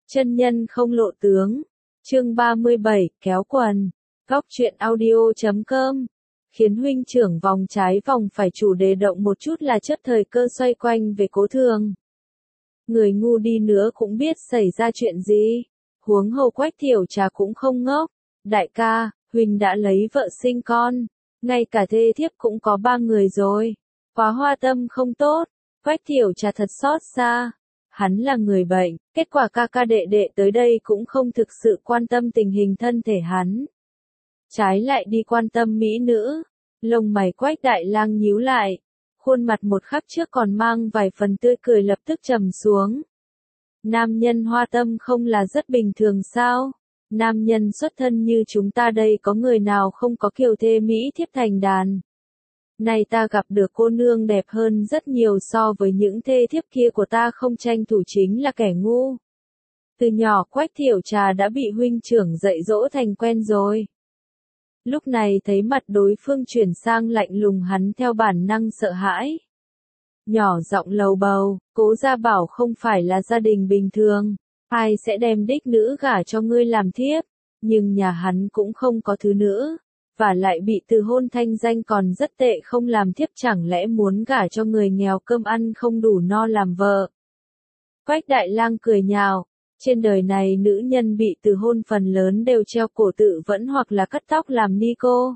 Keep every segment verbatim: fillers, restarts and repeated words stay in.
Chân nhân không lộ tướng. Chương ba mươi bảy, kéo quần. Góc truyện audio chấm com. Khiến huynh trưởng vòng trái vòng phải chủ đề động một chút là chấp thời cơ xoay quanh về Cố Thường. Người ngu đi nữa cũng biết xảy ra chuyện gì. Huống hồ Quách Thiểu Trà cũng không ngốc. Đại ca, huynh đã lấy vợ sinh con. Ngay cả thê thiếp cũng có ba người rồi. Quá hoa tâm không tốt. Quách Thiểu Trà thật xót xa. Hắn là người bệnh, kết quả ca ca đệ đệ tới đây cũng không thực sự quan tâm tình hình thân thể hắn. Trái lại đi quan tâm mỹ nữ. Lông mày Quách Đại Lang nhíu lại. Khuôn mặt một khắc trước còn mang vài phần tươi cười lập tức trầm xuống. Nam nhân hoa tâm không là rất bình thường sao? Nam nhân xuất thân như chúng ta đây có người nào không có kiều thê mỹ thiếp thành đàn. Này ta gặp được cô nương đẹp hơn rất nhiều so với những thê thiếp kia của ta không tranh thủ chính là kẻ ngu. Từ nhỏ Quách Thiểu Trà đã bị huynh trưởng dạy dỗ thành quen rồi. Lúc này thấy mặt đối phương chuyển sang lạnh lùng hắn theo bản năng sợ hãi. Nhỏ giọng lầu bầu, Cố gia bảo không phải là gia đình bình thường, ai sẽ đem đích nữ gả cho ngươi làm thiếp, nhưng nhà hắn cũng không có thứ nữa. Và lại bị từ hôn thanh danh còn rất tệ không làm thiếp chẳng lẽ muốn gả cho người nghèo cơm ăn không đủ no làm vợ. Quách Đại Lang cười nhạo, trên đời này nữ nhân bị từ hôn phần lớn đều treo cổ tự vẫn hoặc là cắt tóc làm ni cô.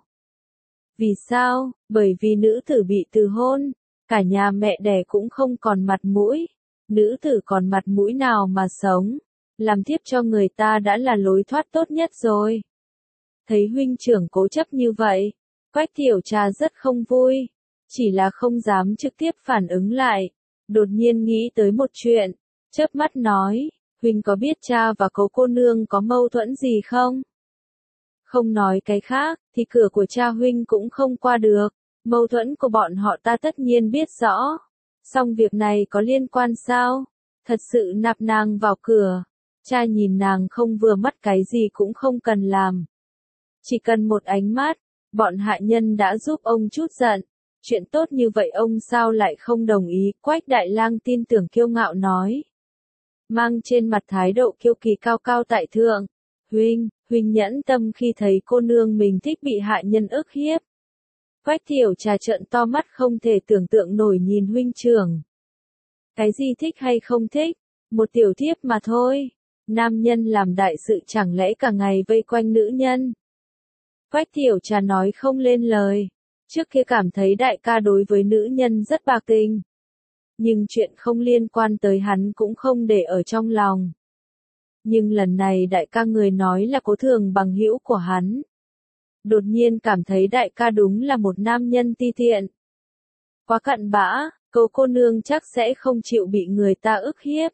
Vì sao? Bởi vì nữ tử bị từ hôn, cả nhà mẹ đẻ cũng không còn mặt mũi, nữ tử còn mặt mũi nào mà sống, làm thiếp cho người ta đã là lối thoát tốt nhất rồi. Thấy huynh trưởng cố chấp như vậy, Quách Thiểu Trà rất không vui, chỉ là không dám trực tiếp phản ứng lại, đột nhiên nghĩ tới một chuyện, chớp mắt nói, huynh có biết cha và Cố cô nương có mâu thuẫn gì không? Không nói cái khác, thì cửa của cha huynh cũng không qua được, mâu thuẫn của bọn họ ta tất nhiên biết rõ, song việc này có liên quan sao? Thật sự nạp nàng vào cửa, cha nhìn nàng không vừa mắt cái gì cũng không cần làm. Chỉ cần một ánh mắt, bọn hạ nhân đã giúp ông chút giận. Chuyện tốt như vậy ông sao lại không đồng ý? Quách Đại Lang tin tưởng kiêu ngạo nói. Mang trên mặt thái độ kiêu kỳ cao cao tại thượng. Huynh, huynh nhẫn tâm khi thấy cô nương mình thích bị hạ nhân ức hiếp. Quách Thiểu Trà trợn to mắt không thể tưởng tượng nổi nhìn huynh trưởng. Cái gì thích hay không thích? Một tiểu thiếp mà thôi. Nam nhân làm đại sự chẳng lẽ cả ngày vây quanh nữ nhân. Quách Thiểu Trà nói không lên lời. Trước kia cảm thấy đại ca đối với nữ nhân rất bạc tình. Nhưng chuyện không liên quan tới hắn cũng không để ở trong lòng. Nhưng lần này đại ca người nói là Cố Thường bằng hữu của hắn. Đột nhiên cảm thấy đại ca đúng là một nam nhân ti tiện. Quá cặn bã, Cố cô nương chắc sẽ không chịu bị người ta ức hiếp.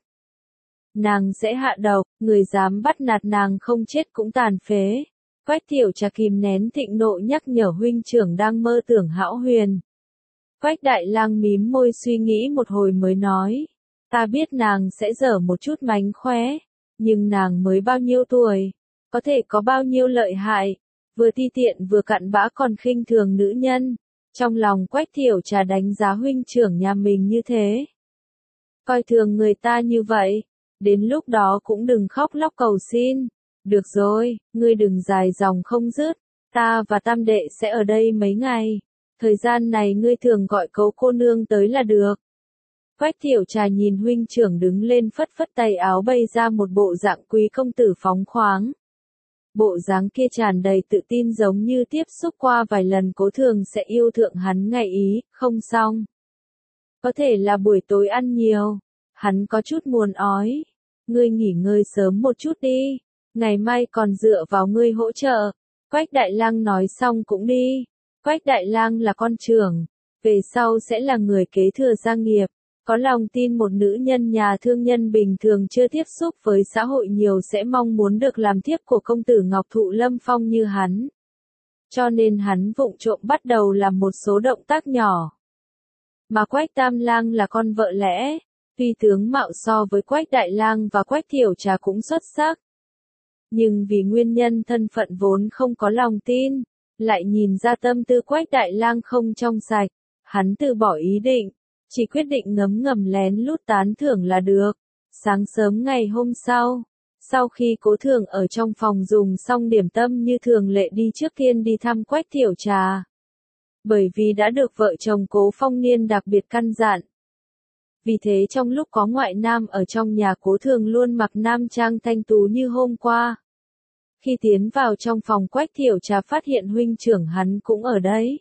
Nàng sẽ hạ độc, người dám bắt nạt nàng không chết cũng tàn phế. Quách Thiểu Trà kìm nén thịnh nộ nhắc nhở huynh trưởng đang mơ tưởng hão huyền. Quách Đại Lang mím môi suy nghĩ một hồi mới nói. Ta biết nàng sẽ dở một chút mánh khóe. Nhưng nàng mới bao nhiêu tuổi? Có thể có bao nhiêu lợi hại? Vừa ti tiện vừa cặn bã còn khinh thường nữ nhân. Trong lòng Quách Thiểu Trà đánh giá huynh trưởng nhà mình như thế. Coi thường người ta như vậy. Đến lúc đó cũng đừng khóc lóc cầu xin. Được rồi, ngươi đừng dài dòng không dứt, ta và tam đệ sẽ ở đây mấy ngày, thời gian này ngươi thường gọi Cố cô nương tới là được. Quách Thiểu Trà nhìn huynh trưởng đứng lên phất phất tay áo bày ra một bộ dạng quý công tử phóng khoáng. Bộ dáng kia tràn đầy tự tin giống như tiếp xúc qua vài lần Cố Thường sẽ yêu thượng hắn ngày ý, không xong. Có thể là buổi tối ăn nhiều, hắn có chút buồn ói, ngươi nghỉ ngơi sớm một chút đi. Ngày mai còn dựa vào ngươi hỗ trợ. Quách Đại Lang nói xong cũng đi. Quách Đại Lang là con trưởng, về sau sẽ là người kế thừa gia nghiệp. Có lòng tin một nữ nhân nhà thương nhân bình thường chưa tiếp xúc với xã hội nhiều sẽ mong muốn được làm thiếp của công tử Ngọc Thụ Lâm Phong như hắn. Cho nên hắn vụng trộm bắt đầu làm một số động tác nhỏ. Mà Quách Tam Lang là con vợ lẽ, tuy tướng mạo so với Quách Đại Lang và Quách Thiểu Trà cũng xuất sắc. Nhưng vì nguyên nhân thân phận vốn không có lòng tin, lại nhìn ra tâm tư Quách Đại Lang không trong sạch, hắn từ bỏ ý định, chỉ quyết định ngấm ngầm lén lút tán thưởng là được. Sáng sớm ngày hôm sau, Sau khi Cố Thường ở trong phòng dùng xong điểm tâm như thường lệ đi trước tiên đi thăm Quách Tiểu Trà. Bởi vì đã được vợ chồng Cố Phong Niên đặc biệt căn dặn. Vì thế trong lúc có ngoại nam ở trong nhà Cố Thường luôn mặc nam trang thanh tú như hôm qua. Khi tiến vào trong phòng Quách Tiểu Trà phát hiện huynh trưởng hắn cũng ở đấy.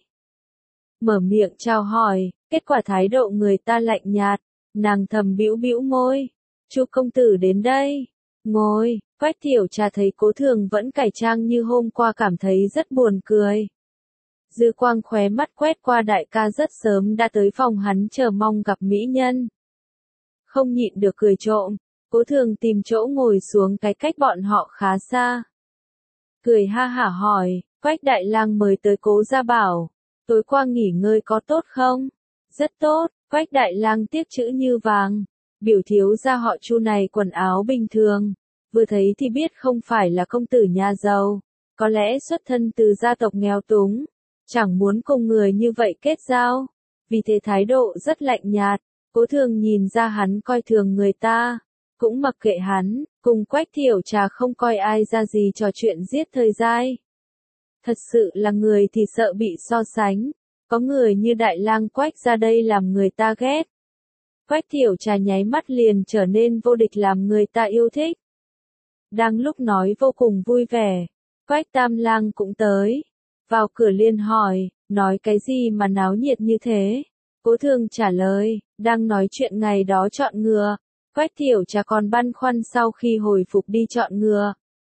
Mở miệng chào hỏi, kết quả thái độ người ta lạnh nhạt, nàng thầm bĩu bĩu môi. Chu công tử đến đây. Ngồi, Quách Tiểu Trà thấy Cố Thường vẫn cải trang như hôm qua cảm thấy rất buồn cười. Dư quang khóe mắt quét qua đại ca rất sớm đã tới phòng hắn chờ mong gặp mỹ nhân. Không nhịn được cười trộm, Cố Thường tìm chỗ ngồi xuống cái cách bọn họ khá xa. Cười ha hả hỏi, Quách đại lang mời tới Cố gia bảo, tối qua nghỉ ngơi có tốt không? Rất tốt, Quách đại lang tiếc chữ như vàng. Biểu thiếu gia họ Chu này quần áo bình thường, vừa thấy thì biết không phải là công tử nhà giàu, có lẽ xuất thân từ gia tộc nghèo túng, chẳng muốn cùng người như vậy kết giao, vì thế thái độ rất lạnh nhạt. Cố Thường nhìn ra hắn coi thường người ta, cũng mặc kệ hắn, cùng Quách Tiểu Trà không coi ai ra gì trò chuyện giết thời gian. Thật sự là người thì sợ bị so sánh, có người như đại lang Quách ra đây làm người ta ghét. Quách Tiểu Trà nháy mắt liền trở nên vô địch làm người ta yêu thích. Đang lúc nói vô cùng vui vẻ, Quách Tam Lang cũng tới. Vào cửa liền hỏi, nói cái gì mà náo nhiệt như thế? Cố Thường trả lời, đang nói chuyện ngày đó chọn ngựa. Quách Tiểu Trà còn băn khoăn sau khi hồi phục đi chọn ngựa.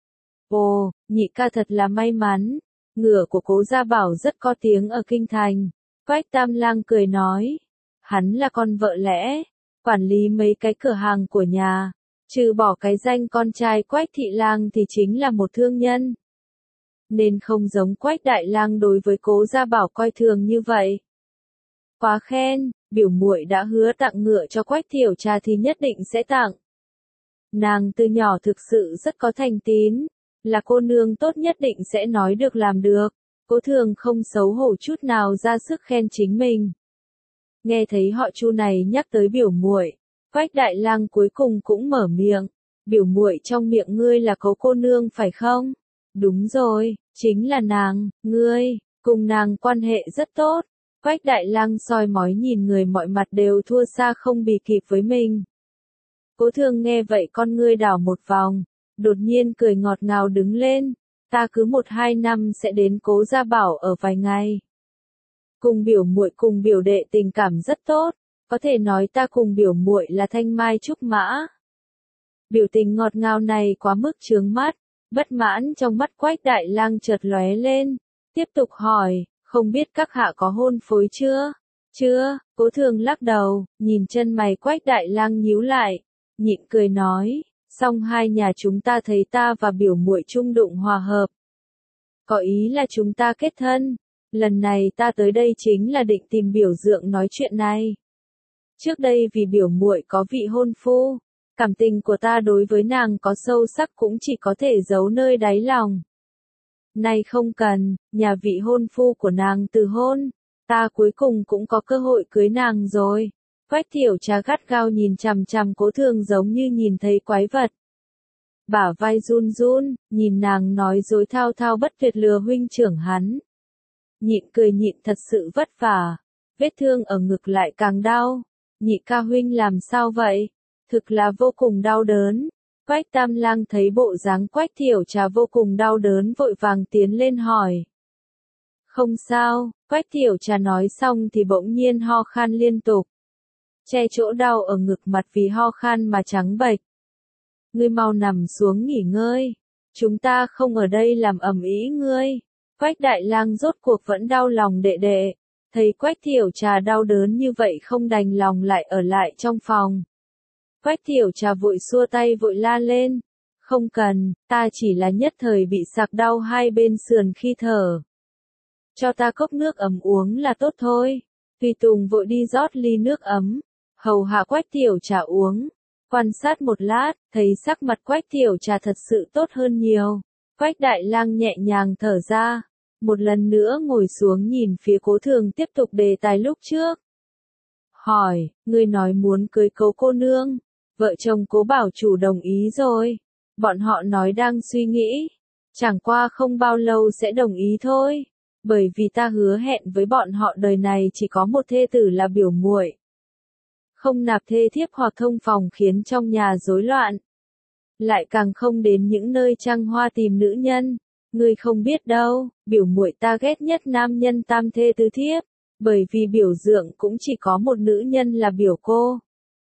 Ồ, nhị ca thật là may mắn. Ngựa của Cố gia bảo rất có tiếng ở kinh thành. Quách Tam Lang cười nói. Hắn là con vợ lẽ, quản lý mấy cái cửa hàng của nhà, trừ bỏ cái danh con trai Quách Thị Lang thì chính là một thương nhân. Nên không giống Quách Đại Lang đối với Cố gia bảo coi thường như vậy. Quá khen, biểu muội đã hứa tặng ngựa cho Quách Tiểu Trà thì nhất định sẽ tặng. Nàng từ nhỏ thực sự rất có thành tín, là cô nương tốt nhất định sẽ nói được làm được. Cố Thường không xấu hổ chút nào ra sức khen chính mình. Nghe thấy họ Chu này nhắc tới biểu muội, Quách Đại Lang cuối cùng cũng mở miệng, biểu muội trong miệng ngươi là Cố cô nương phải không? Đúng rồi, chính là nàng, ngươi, cùng nàng quan hệ rất tốt. Quách Đại Lang soi mói nhìn người mọi mặt đều thua xa không bì kịp với mình. Cố Thường nghe vậy con ngươi đảo một vòng, đột nhiên cười ngọt ngào đứng lên, ta cứ một hai năm sẽ đến Cố gia bảo ở vài ngày. Cùng biểu muội cùng biểu đệ tình cảm rất tốt, có thể nói ta cùng biểu muội là thanh mai trúc mã. Biểu tình ngọt ngào này quá mức chướng mắt, bất mãn trong mắt Quách Đại Lang chợt lóe lên, tiếp tục hỏi, không biết các hạ có hôn phối chưa? Chưa, Cố Thường lắc đầu, nhìn chân mày Quách Đại Lang nhíu lại, nhịn cười nói, song hai nhà chúng ta thấy ta và biểu muội chung đụng hòa hợp. Có ý là chúng ta kết thân. Lần này ta tới đây chính là định tìm biểu dượng nói chuyện này. Trước đây vì biểu muội có vị hôn phu, cảm tình của ta đối với nàng có sâu sắc cũng chỉ có thể giấu nơi đáy lòng. Nay không cần, nhà vị hôn phu của nàng từ hôn, ta cuối cùng cũng có cơ hội cưới nàng rồi. Quách Tiểu Trà gắt gao nhìn chằm chằm Cố Thường giống như nhìn thấy quái vật. Bả vai run run, nhìn nàng nói dối thao thao bất tuyệt lừa huynh trưởng hắn. Nhịn cười nhịn thật sự vất vả, vết thương ở ngực lại càng đau. Nhị ca huynh làm sao vậy? Thực là vô cùng đau đớn. Quách Tam Lang thấy bộ dáng Quách Tiểu Trà vô cùng đau đớn vội vàng tiến lên hỏi. Không sao, Quách Tiểu Trà nói xong thì bỗng nhiên ho khan liên tục. Che chỗ đau ở ngực mặt vì ho khan mà trắng bệch. Ngươi mau nằm xuống nghỉ ngơi. Chúng ta không ở đây làm ầm ĩ ngươi. Quách Đại Lang rốt cuộc vẫn đau lòng đệ đệ. Thấy Quách Tiểu Trà đau đớn như vậy không đành lòng lại ở lại trong phòng. Quách Tiểu Trà vội xua tay vội la lên. Không cần, ta chỉ là nhất thời bị sặc đau hai bên sườn khi thở. Cho ta cốc nước ấm uống là tốt thôi. Tùy Tùng vội đi rót ly nước ấm. Hầu hạ Quách Tiểu Trà uống. Quan sát một lát, thấy sắc mặt Quách Tiểu Trà thật sự tốt hơn nhiều. Quách Đại Lang nhẹ nhàng thở ra. Một lần nữa ngồi xuống nhìn phía Cố Thường tiếp tục đề tài lúc trước. Hỏi, ngươi nói muốn cưới Cố cô nương. Vợ chồng Cố bảo chủ đồng ý rồi. Bọn họ nói đang suy nghĩ. Chẳng qua không bao lâu sẽ đồng ý thôi. Bởi vì ta hứa hẹn với bọn họ đời này chỉ có một thê tử là biểu muội. Không nạp thê thiếp hoặc thông phòng khiến trong nhà rối loạn. Lại càng không đến những nơi trăng hoa tìm nữ nhân. Ngươi không biết đâu, biểu muội ta ghét nhất nam nhân tam thê tứ thiếp. Bởi vì biểu dượng cũng chỉ có một nữ nhân là biểu cô.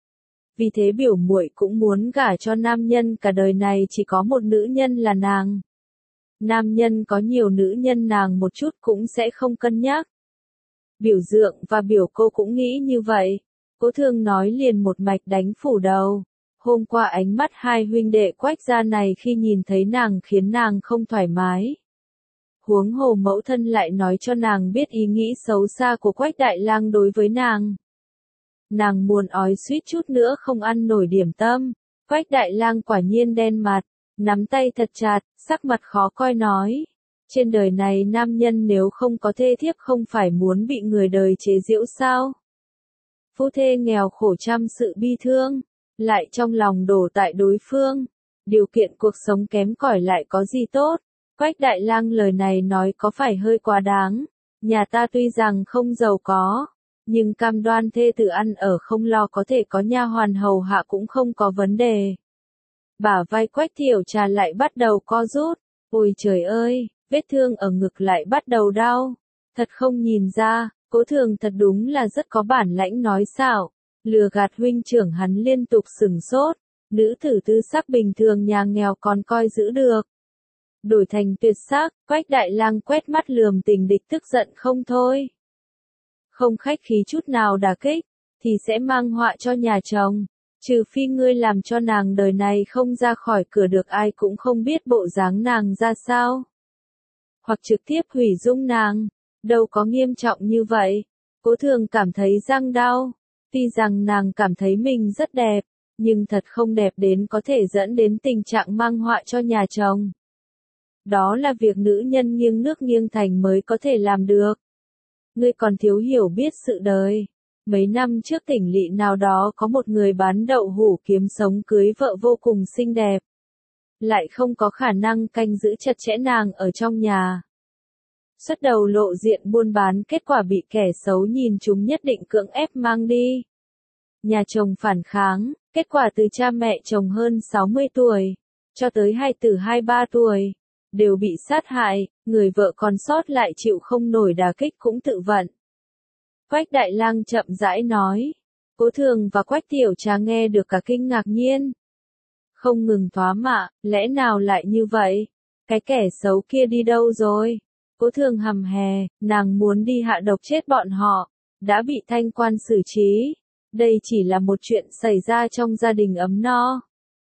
Vì thế biểu muội cũng muốn gả cho nam nhân cả đời này chỉ có một nữ nhân là nàng. Nam nhân có nhiều nữ nhân nàng một chút cũng sẽ không cân nhắc. Biểu dượng và biểu cô cũng nghĩ như vậy. Cố Thương nói liền một mạch đánh phủ đầu. Hôm qua ánh mắt hai huynh đệ Quách gia này khi nhìn thấy nàng khiến nàng không thoải mái. Huống hồ mẫu thân lại nói cho nàng biết ý nghĩ xấu xa của Quách Đại Lang đối với nàng. Nàng muốn ói suýt chút nữa không ăn nổi điểm tâm. Quách Đại Lang quả nhiên đen mặt, nắm tay thật chặt, sắc mặt khó coi nói. Trên đời này nam nhân nếu không có thê thiếp không phải muốn bị người đời chế giễu sao? Phu thê nghèo khổ trăm sự bi thương, lại trong lòng đổ tại đối phương. Điều kiện cuộc sống kém cỏi lại có gì tốt? Quách Đại Lang lời này nói có phải hơi quá đáng. Nhà ta tuy rằng không giàu có, nhưng cam đoan thê tử ăn ở không lo có thể có nha hoàn hầu hạ cũng không có vấn đề. Bả vai Quách Thiểu Trà lại bắt đầu co rút. Ôi trời ơi, vết thương ở ngực lại bắt đầu đau. Thật không nhìn ra, Cố Thường thật đúng là rất có bản lãnh nói xạo. Lừa gạt huynh trưởng hắn liên tục sửng sốt. Nữ tử tư sắc bình thường nhà nghèo còn coi giữ được. Đổi thành tuyệt sắc, Quách Đại Lang quét mắt lườm tình địch tức giận không thôi. Không khách khí chút nào đả kích, thì sẽ mang họa cho nhà chồng. Trừ phi ngươi làm cho nàng đời này không ra khỏi cửa được ai cũng không biết bộ dáng nàng ra sao. Hoặc trực tiếp hủy dung nàng, đâu có nghiêm trọng như vậy. Cố Thường cảm thấy răng đau. Tuy rằng nàng cảm thấy mình rất đẹp, nhưng thật không đẹp đến có thể dẫn đến tình trạng mang họa cho nhà chồng. Đó là việc nữ nhân nghiêng nước nghiêng thành mới có thể làm được. Ngươi còn thiếu hiểu biết sự đời. Mấy năm trước tỉnh lỵ nào đó có một người bán đậu hũ kiếm sống cưới vợ vô cùng xinh đẹp. Lại không có khả năng canh giữ chặt chẽ nàng ở trong nhà. Xuất đầu lộ diện buôn bán kết quả bị kẻ xấu nhìn chúng nhất định cưỡng ép mang đi. Nhà chồng phản kháng, kết quả từ cha mẹ chồng hơn sáu mươi tuổi, cho tới hai tử hai ba tuổi, đều bị sát hại, người vợ còn sót lại chịu không nổi đả kích cũng tự vận. Quách Đại Lang chậm rãi nói. Cố Thường và Quách Tiểu Trà nghe được cả kinh ngạc nhiên. Không ngừng thoá mạ, lẽ nào lại như vậy? Cái kẻ xấu kia đi đâu rồi? Cố Thường hầm hè, nàng muốn đi hạ độc chết bọn họ, đã bị thanh quan xử trí. Đây chỉ là một chuyện xảy ra trong gia đình ấm no.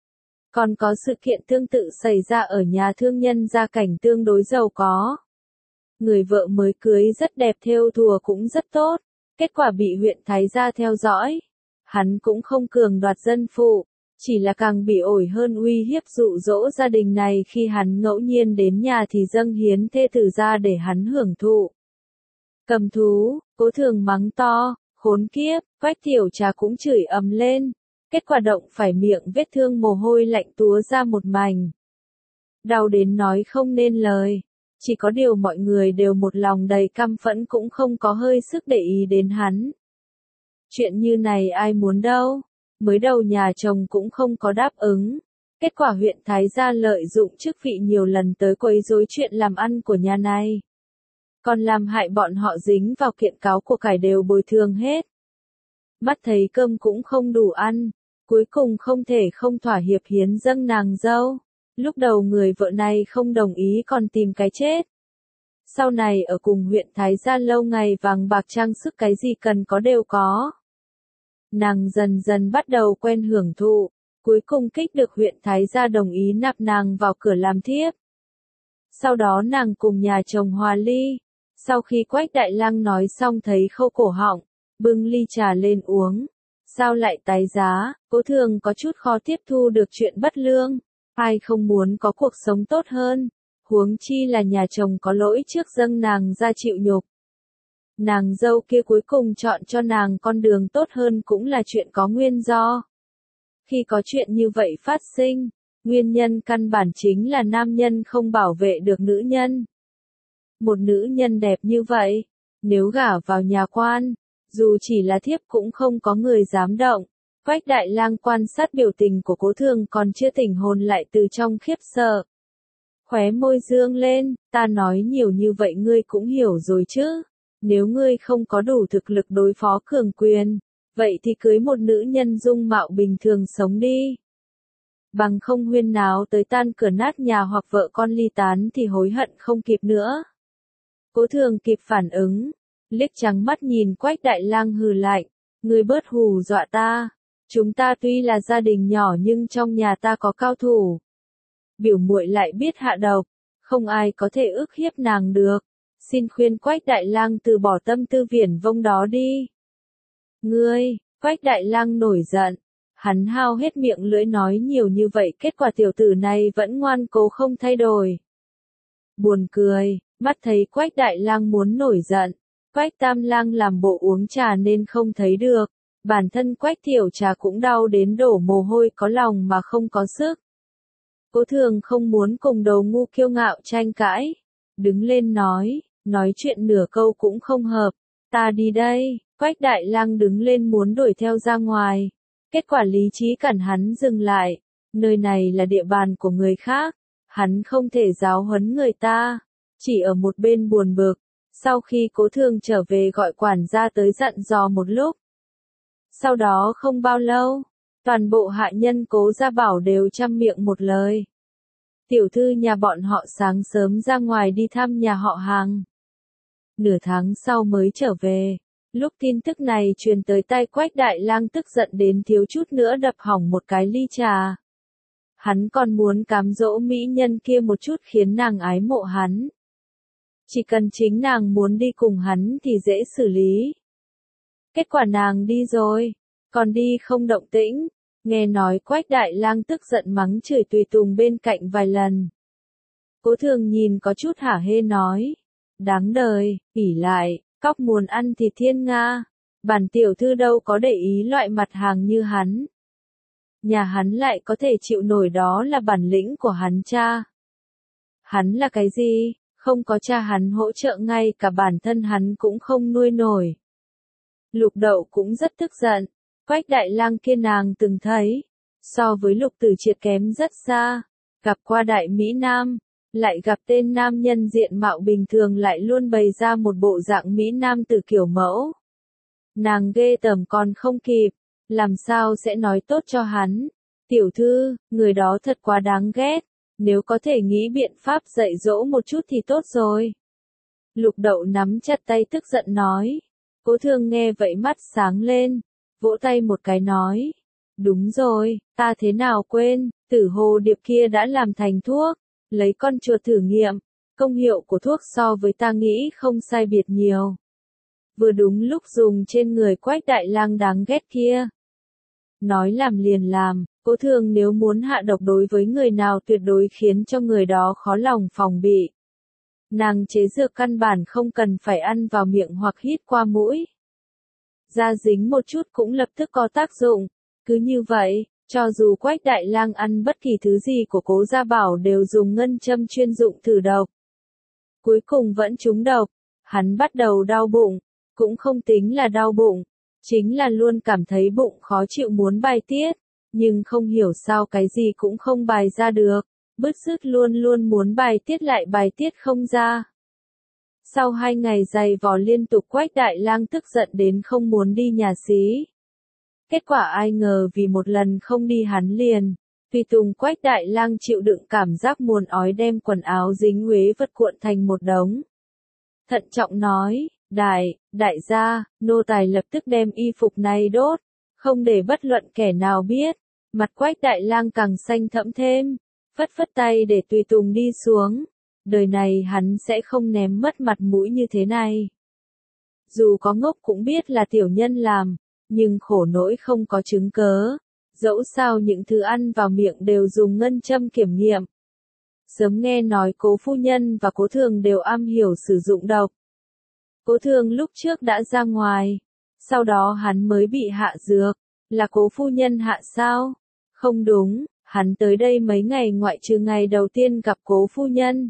Còn có sự kiện tương tự xảy ra ở nhà thương nhân gia cảnh tương đối giàu có. Người vợ mới cưới rất đẹp thêu thùa cũng rất tốt. Kết quả bị huyện Thái gia theo dõi. Hắn cũng không cường đoạt dân phụ, chỉ là càng bị ổi hơn uy hiếp dụ dỗ gia đình này khi hắn ngẫu nhiên đến nhà thì dâng hiến thê tử ra để hắn hưởng thụ. Cầm thú, Cố Thường mắng to, khốn kiếp, Quách Tiểu Trà cũng chửi ầm lên. Kết quả động phải miệng vết thương mồ hôi lạnh túa ra một mảnh. Đau đến nói không nên lời. Chỉ có điều mọi người đều một lòng đầy căm phẫn cũng không có hơi sức để ý đến hắn. Chuyện như này ai muốn đâu. Mới đầu nhà chồng cũng không có đáp ứng. Kết quả huyện Thái gia lợi dụng chức vị nhiều lần tới quấy rối chuyện làm ăn của nhà này. Còn làm hại bọn họ dính vào kiện cáo của cải đều bồi thường hết. Mắt thấy cơm cũng không đủ ăn. Cuối cùng không thể không thỏa hiệp hiến dâng nàng dâu. Lúc đầu người vợ này không đồng ý còn tìm cái chết. Sau này ở cùng huyện Thái gia lâu ngày vàng bạc trang sức cái gì cần có đều có. Nàng dần dần bắt đầu quen hưởng thụ. Cuối cùng kích được huyện Thái gia đồng ý nạp nàng vào cửa làm thiếp. Sau đó nàng cùng nhà chồng hòa ly. Sau khi Quách Đại Lang nói xong thấy khô cổ họng, bưng ly trà lên uống. Sao lại tái giá? Cố Thường có chút khó tiếp thu được chuyện bất lương. Ai không muốn có cuộc sống tốt hơn, huống chi là nhà chồng có lỗi trước dâng nàng ra chịu nhục. Nàng dâu kia cuối cùng chọn cho nàng con đường tốt hơn cũng là chuyện có nguyên do. Khi có chuyện như vậy phát sinh, Nguyên nhân căn bản chính là nam nhân không bảo vệ được nữ nhân. Một nữ nhân đẹp như vậy, nếu gả vào nhà quan, dù chỉ là thiếp cũng không có người dám động. Quách Đại Lang quan sát biểu tình của Cố Thường còn chưa tỉnh hồn lại từ trong khiếp sợ. Khóe môi dương lên, ta nói nhiều như vậy ngươi cũng hiểu rồi chứ. Nếu ngươi không có đủ thực lực đối phó cường quyền, vậy thì cưới một nữ nhân dung mạo bình thường sống đi. Bằng không huyên náo tới tan cửa nát nhà hoặc vợ con ly tán thì hối hận không kịp nữa. Cố Thường kịp phản ứng, liếc trắng mắt nhìn Quách Đại Lang hừ lạnh, ngươi bớt hù dọa ta. Chúng ta tuy là gia đình nhỏ nhưng trong nhà ta có cao thủ. Biểu muội lại biết hạ độc, không ai có thể ức hiếp nàng được. Xin khuyên Quách Đại Lang từ bỏ tâm tư viển vông đó đi. Ngươi, Quách Đại Lang nổi giận. Hắn hao hết miệng lưỡi nói nhiều như vậy kết quả tiểu tử này vẫn ngoan cố không thay đổi. Buồn cười, mắt thấy Quách Đại Lang muốn nổi giận. Quách Tam Lang làm bộ uống trà nên không thấy được. Bản thân Quách Tiểu Trà cũng đau đến đổ mồ hôi có lòng mà không có sức. Cố Thường không muốn cùng đầu ngu kiêu ngạo tranh cãi. Đứng lên nói, nói chuyện nửa câu cũng không hợp. Ta đi đây, Quách Đại Lang đứng lên muốn đuổi theo ra ngoài. Kết quả lý trí cản hắn dừng lại. Nơi này là địa bàn của người khác. Hắn không thể giáo huấn người ta. Chỉ ở một bên buồn bực. Sau khi Cố Thường trở về gọi quản gia tới dặn dò một lúc. Sau đó không bao lâu, toàn bộ hạ nhân Cố Gia Bảo đều chăm miệng một lời. Tiểu thư nhà bọn họ sáng sớm ra ngoài đi thăm nhà họ hàng. Nửa tháng sau mới trở về. Lúc tin tức này truyền tới tai Quách Đại Lang tức giận đến thiếu chút nữa đập hỏng một cái ly trà. Hắn còn muốn cám dỗ mỹ nhân kia một chút khiến nàng ái mộ hắn. Chỉ cần chính nàng muốn đi cùng hắn thì dễ xử lý. Kết quả nàng đi rồi, còn đi không động tĩnh, nghe nói Quách Đại Lang tức giận mắng chửi Tùy Tùng bên cạnh vài lần. Cố Thường nhìn có chút hả hê nói, đáng đời, ỉ lại, cóc muốn ăn thì thiên nga, bản tiểu thư đâu có để ý loại mặt hàng như hắn. Nhà hắn lại có thể chịu nổi đó là bản lĩnh của hắn cha. Hắn là cái gì, không có cha hắn hỗ trợ ngay cả bản thân hắn cũng không nuôi nổi. Lục Đậu cũng rất tức giận, Quách Đại Lang kia nàng từng thấy, so với Lục Tử Triệt kém rất xa, gặp qua Đại Mỹ Nam, lại gặp tên nam nhân diện mạo bình thường lại luôn bày ra một bộ dạng Mỹ Nam từ kiểu mẫu. Nàng ghê tởm còn không kịp, làm sao sẽ nói tốt cho hắn, tiểu thư, người đó thật quá đáng ghét, nếu có thể nghĩ biện pháp dạy dỗ một chút thì tốt rồi. Lục Đậu nắm chặt tay tức giận nói. Cố Thường nghe vậy mắt sáng lên, vỗ tay một cái nói, đúng rồi, ta thế nào quên, tử hồ điệp kia đã làm thành thuốc, lấy con chuột thử nghiệm, công hiệu của thuốc so với ta nghĩ không sai biệt nhiều. Vừa đúng lúc dùng trên người Quách Đại Lang đáng ghét kia. Nói làm liền làm, Cố Thường nếu muốn hạ độc đối với người nào tuyệt đối khiến cho người đó khó lòng phòng bị. Nàng chế dược căn bản không cần phải ăn vào miệng hoặc hít qua mũi. Da dính một chút cũng lập tức có tác dụng. Cứ như vậy, cho dù Quách Đại Lang ăn bất kỳ thứ gì của Cố Gia Bảo đều dùng ngân châm chuyên dụng thử độc. Cuối cùng vẫn trúng độc, hắn bắt đầu đau bụng, cũng không tính là đau bụng, chính là luôn cảm thấy bụng khó chịu muốn bài tiết, nhưng không hiểu sao cái gì cũng không bài ra được. Bứt rứt luôn luôn muốn bài tiết lại bài tiết không ra. Sau hai ngày dày vò liên tục Quách Đại Lang tức giận đến không muốn đi nhà xí. Kết quả ai ngờ vì một lần không đi hắn liền. Tùy Tùng Quách Đại Lang chịu đựng cảm giác muốn ói đem quần áo dính uế vật cuộn thành một đống. Thận trọng nói, đại, đại gia, nô tài lập tức đem y phục này đốt, không để bất luận kẻ nào biết. Mặt Quách Đại Lang càng xanh thẫm thêm. Phất phất tay để Tùy Tùng đi xuống. Đời này hắn sẽ không ném mất mặt mũi như thế này. Dù có ngốc cũng biết là tiểu nhân làm, nhưng khổ nỗi không có chứng cớ. Dẫu sao những thứ ăn vào miệng đều dùng ngân châm kiểm nghiệm. Sớm nghe nói Cố phu nhân và Cố Thường đều am hiểu sử dụng độc. Cố Thường lúc trước đã ra ngoài, sau đó hắn mới bị hạ dược, là Cố phu nhân hạ sao? Không đúng. Hắn tới đây mấy ngày ngoại trừ ngày đầu tiên gặp Cố phu nhân.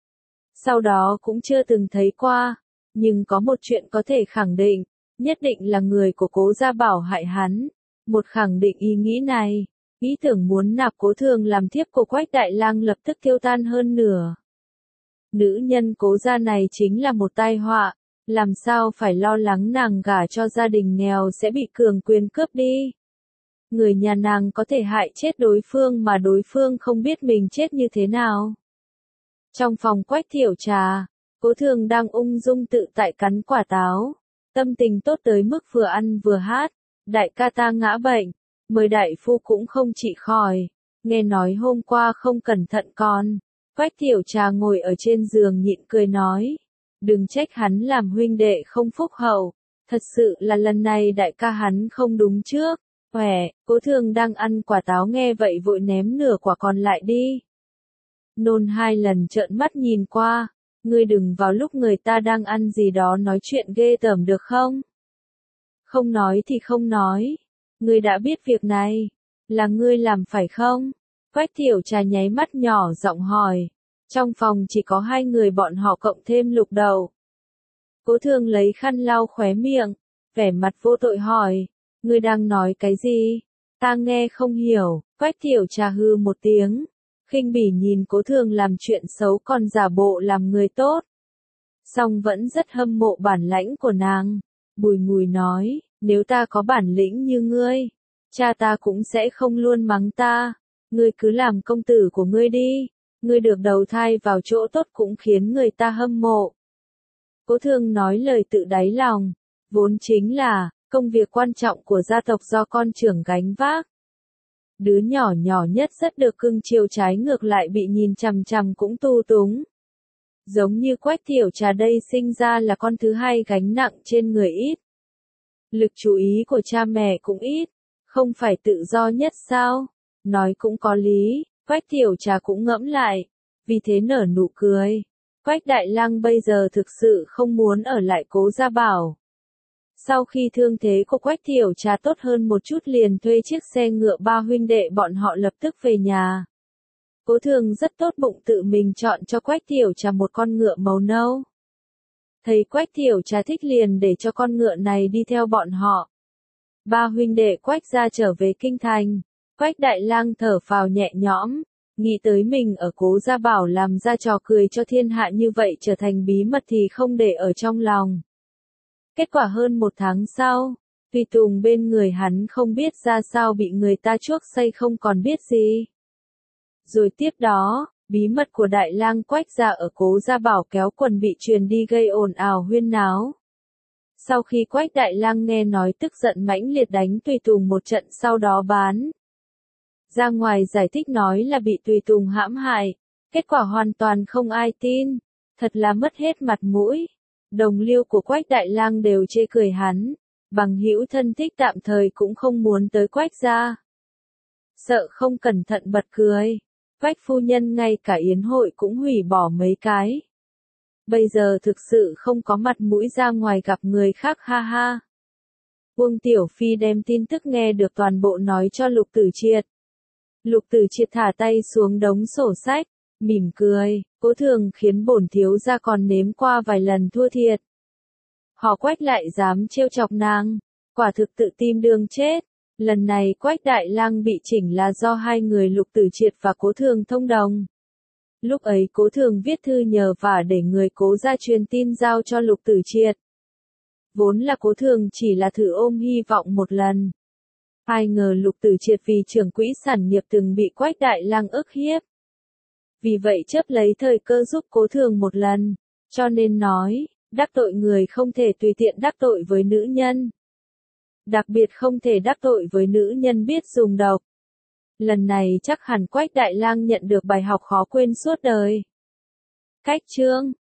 Sau đó cũng chưa từng thấy qua, nhưng có một chuyện có thể khẳng định, nhất định là người của Cố Gia Bảo hại hắn. Một khẳng định ý nghĩ này, ý tưởng muốn nạp Cố Thường làm thiếp của Quách Đại Lang lập tức tiêu tan hơn nửa. Nữ nhân Cố gia này chính là một tai họa, làm sao phải lo lắng nàng gả cho gia đình nghèo sẽ bị cường quyền cướp đi. Người nhà nàng có thể hại chết đối phương mà đối phương không biết mình chết như thế nào. Trong phòng Quách Thiểu Trà, Cố Thường đang ung dung tự tại cắn quả táo, tâm tình tốt tới mức vừa ăn vừa hát. Đại ca ta ngã bệnh, mời đại phu cũng không trị khỏi, nghe nói hôm qua không cẩn thận con. Quách Thiểu Trà ngồi ở trên giường nhịn cười nói, đừng trách hắn làm huynh đệ không phúc hậu, thật sự là lần này đại ca hắn không đúng trước. Khỏe, Cố Thường đang ăn quả táo nghe vậy vội ném nửa quả còn lại đi. Nôn hai lần trợn mắt nhìn qua, ngươi đừng vào lúc người ta đang ăn gì đó nói chuyện ghê tởm được không? Không nói thì không nói, ngươi đã biết việc này, là ngươi làm phải không? Quách Thiểu Trà nháy mắt nhỏ giọng hỏi, trong phòng chỉ có hai người bọn họ cộng thêm Lục Đầu. Cố Thường lấy khăn lau khóe miệng, vẻ mặt vô tội hỏi, ngươi đang nói cái gì? Ta nghe không hiểu. Quách Thiểu Trà hư một tiếng, khinh bỉ nhìn Cố Thường làm chuyện xấu còn giả bộ làm người tốt. Song vẫn rất hâm mộ bản lãnh của nàng, bùi ngùi nói, nếu ta có bản lĩnh như ngươi, cha ta cũng sẽ không luôn mắng ta, ngươi cứ làm công tử của ngươi đi, ngươi được đầu thai vào chỗ tốt cũng khiến người ta hâm mộ. Cố Thường nói lời tự đáy lòng, vốn chính là, công việc quan trọng của gia tộc do con trưởng gánh vác. Đứa nhỏ nhỏ nhất rất được cưng chiều trái ngược lại bị nhìn chằm chằm cũng tu túng. Giống như Quách Thiểu Trà đây sinh ra là con thứ hai gánh nặng trên người ít. Lực chú ý của cha mẹ cũng ít, không phải tự do nhất sao? Nói cũng có lý, Quách Thiểu Trà cũng ngẫm lại, vì thế nở nụ cười. Quách Đại Lang bây giờ thực sự không muốn ở lại Cố Gia Bảo. Sau khi thương thế của Quách Thiểu Trà tốt hơn một chút liền thuê chiếc xe ngựa ba huynh đệ bọn họ lập tức về nhà. Cố Thường rất tốt bụng tự mình chọn cho Quách Thiểu Trà một con ngựa màu nâu. Thấy Quách Thiểu Trà thích liền để cho con ngựa này đi theo bọn họ. Ba huynh đệ Quách gia trở về kinh thành. Quách Đại Lang thở phào nhẹ nhõm, nghĩ tới mình ở Cố Gia Bảo làm ra trò cười cho thiên hạ như vậy trở thành bí mật thì không để ở trong lòng. Kết quả hơn một tháng sau, tùy tùng bên người hắn không biết ra sao bị người ta chuốc say không còn biết gì. Rồi tiếp đó, bí mật của Đại Lang Quách gia ở Cố Gia Bảo kéo quần bị truyền đi gây ồn ào huyên náo. Sau khi Quách Đại Lang nghe nói tức giận mãnh liệt đánh tùy tùng một trận sau đó bán ra ngoài giải thích nói là bị tùy tùng hãm hại, kết quả hoàn toàn không ai tin, thật là mất hết mặt mũi. Đồng liêu của Quách Đại Lang đều chê cười hắn, bằng hữu thân thích tạm thời cũng không muốn tới Quách gia. Sợ không cẩn thận bật cười, Quách phu nhân ngay cả yến hội cũng hủy bỏ mấy cái. Bây giờ thực sự không có mặt mũi ra ngoài gặp người khác ha ha. Uông Tiểu Phi đem tin tức nghe được toàn bộ nói cho Lục Tử Triệt. Lục Tử Triệt thả tay xuống đống sổ sách, mỉm cười, Cố Thường khiến bổn thiếu gia còn nếm qua vài lần thua thiệt. Họ Quách lại dám trêu chọc nàng, quả thực tự tìm đường chết. Lần này Quách Đại Lang bị chỉnh là do hai người Lục Tử Triệt và Cố Thường thông đồng. Lúc ấy Cố Thường viết thư nhờ vả để người Cố gia truyền tin giao cho Lục Tử Triệt. Vốn là Cố Thường chỉ là thử ôm hy vọng một lần. Ai ngờ Lục Tử Triệt vì trưởng quỹ sản nghiệp từng bị Quách Đại Lang ức hiếp. Vì vậy chấp lấy thời cơ giúp Cố Thường một lần, cho nên nói, đắc tội người không thể tùy tiện đắc tội với nữ nhân. Đặc biệt không thể đắc tội với nữ nhân biết dùng độc. Lần này chắc hẳn Quách Đại Lang nhận được bài học khó quên suốt đời. Cách chương